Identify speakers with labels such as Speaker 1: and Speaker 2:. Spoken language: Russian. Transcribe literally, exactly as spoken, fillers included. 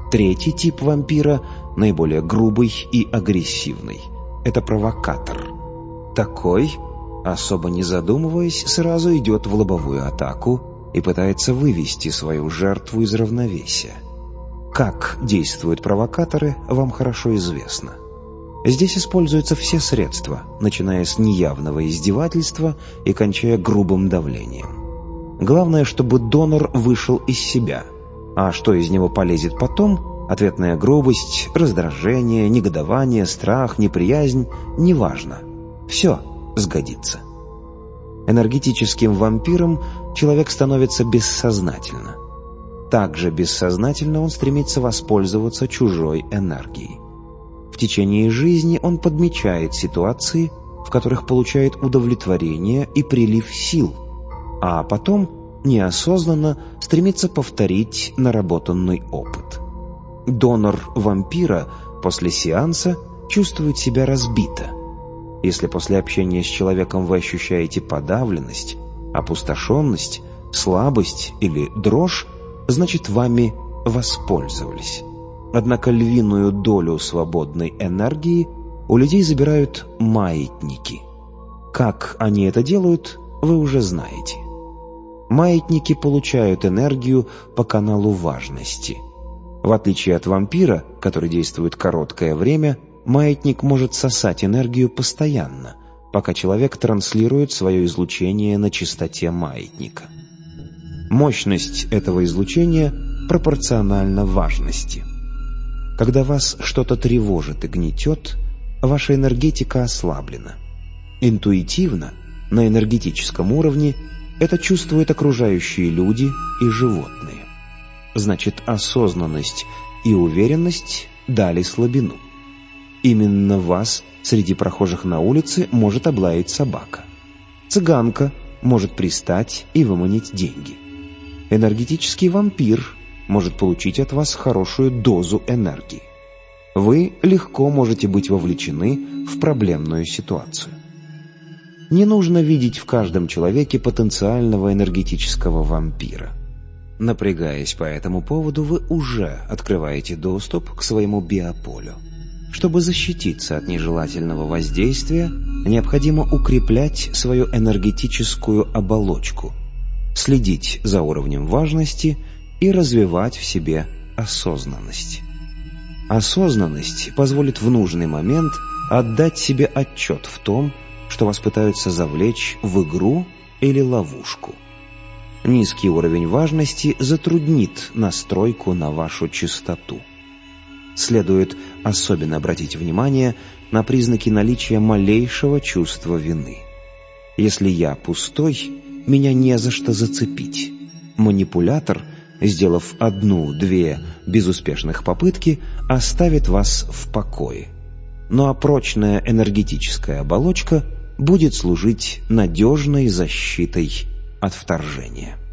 Speaker 1: Третий тип вампира, наиболее грубый и агрессивный, это провокатор. Такой, особо не задумываясь, сразу идет в лобовую атаку и пытается вывести свою жертву из равновесия. Как действуют провокаторы, вам хорошо известно. Здесь используются все средства, начиная с неявного издевательства и кончая грубым давлением. Главное, чтобы донор вышел из себя, а что из него полезет потом, ответная грубость, раздражение, негодование, страх, неприязнь, неважно. Все сгодится. Энергетическим вампиром человек становится бессознательно. Также бессознательно он стремится воспользоваться чужой энергией. В течение жизни он подмечает ситуации, в которых получает удовлетворение и прилив сил, а потом неосознанно стремится повторить наработанный опыт. Донор вампира после сеанса чувствует себя разбито. Если после общения с человеком вы ощущаете подавленность, опустошенность, слабость или дрожь, значит, вами воспользовались. Однако львиную долю свободной энергии у людей забирают маятники. Как они это делают, вы уже знаете. Маятники получают энергию по каналу важности. В отличие от вампира, который действует короткое время, маятник может сосать энергию постоянно, пока человек транслирует свое излучение на частоте маятника. Мощность этого излучения пропорциональна важности. Когда вас что-то тревожит и гнетет, ваша энергетика ослаблена. Интуитивно, на энергетическом уровне, это чувствуют окружающие люди и животные. Значит, осознанность и уверенность дали слабину. Именно вас среди прохожих на улице может облаять собака. Цыганка может пристать и выманить деньги. Энергетический вампир может получить от вас хорошую дозу энергии. Вы легко можете быть вовлечены в проблемную ситуацию. Не нужно видеть в каждом человеке потенциального энергетического вампира. Напрягаясь по этому поводу, вы уже открываете доступ к своему биополю. Чтобы защититься от нежелательного воздействия, необходимо укреплять свою энергетическую оболочку, следить за уровнем важности и развивать в себе осознанность. Осознанность позволит в нужный момент отдать себе отчет в том, что вас пытаются завлечь в игру или ловушку. Низкий уровень важности затруднит настройку на вашу частоту. Следует особенно обратить внимание на признаки наличия малейшего чувства вины. Если я пустой, меня не за что зацепить. Манипулятор, сделав одну-две безуспешных попытки, оставит вас в покое. Ну а прочная энергетическая оболочка будет служить надежной защитой от вторжения.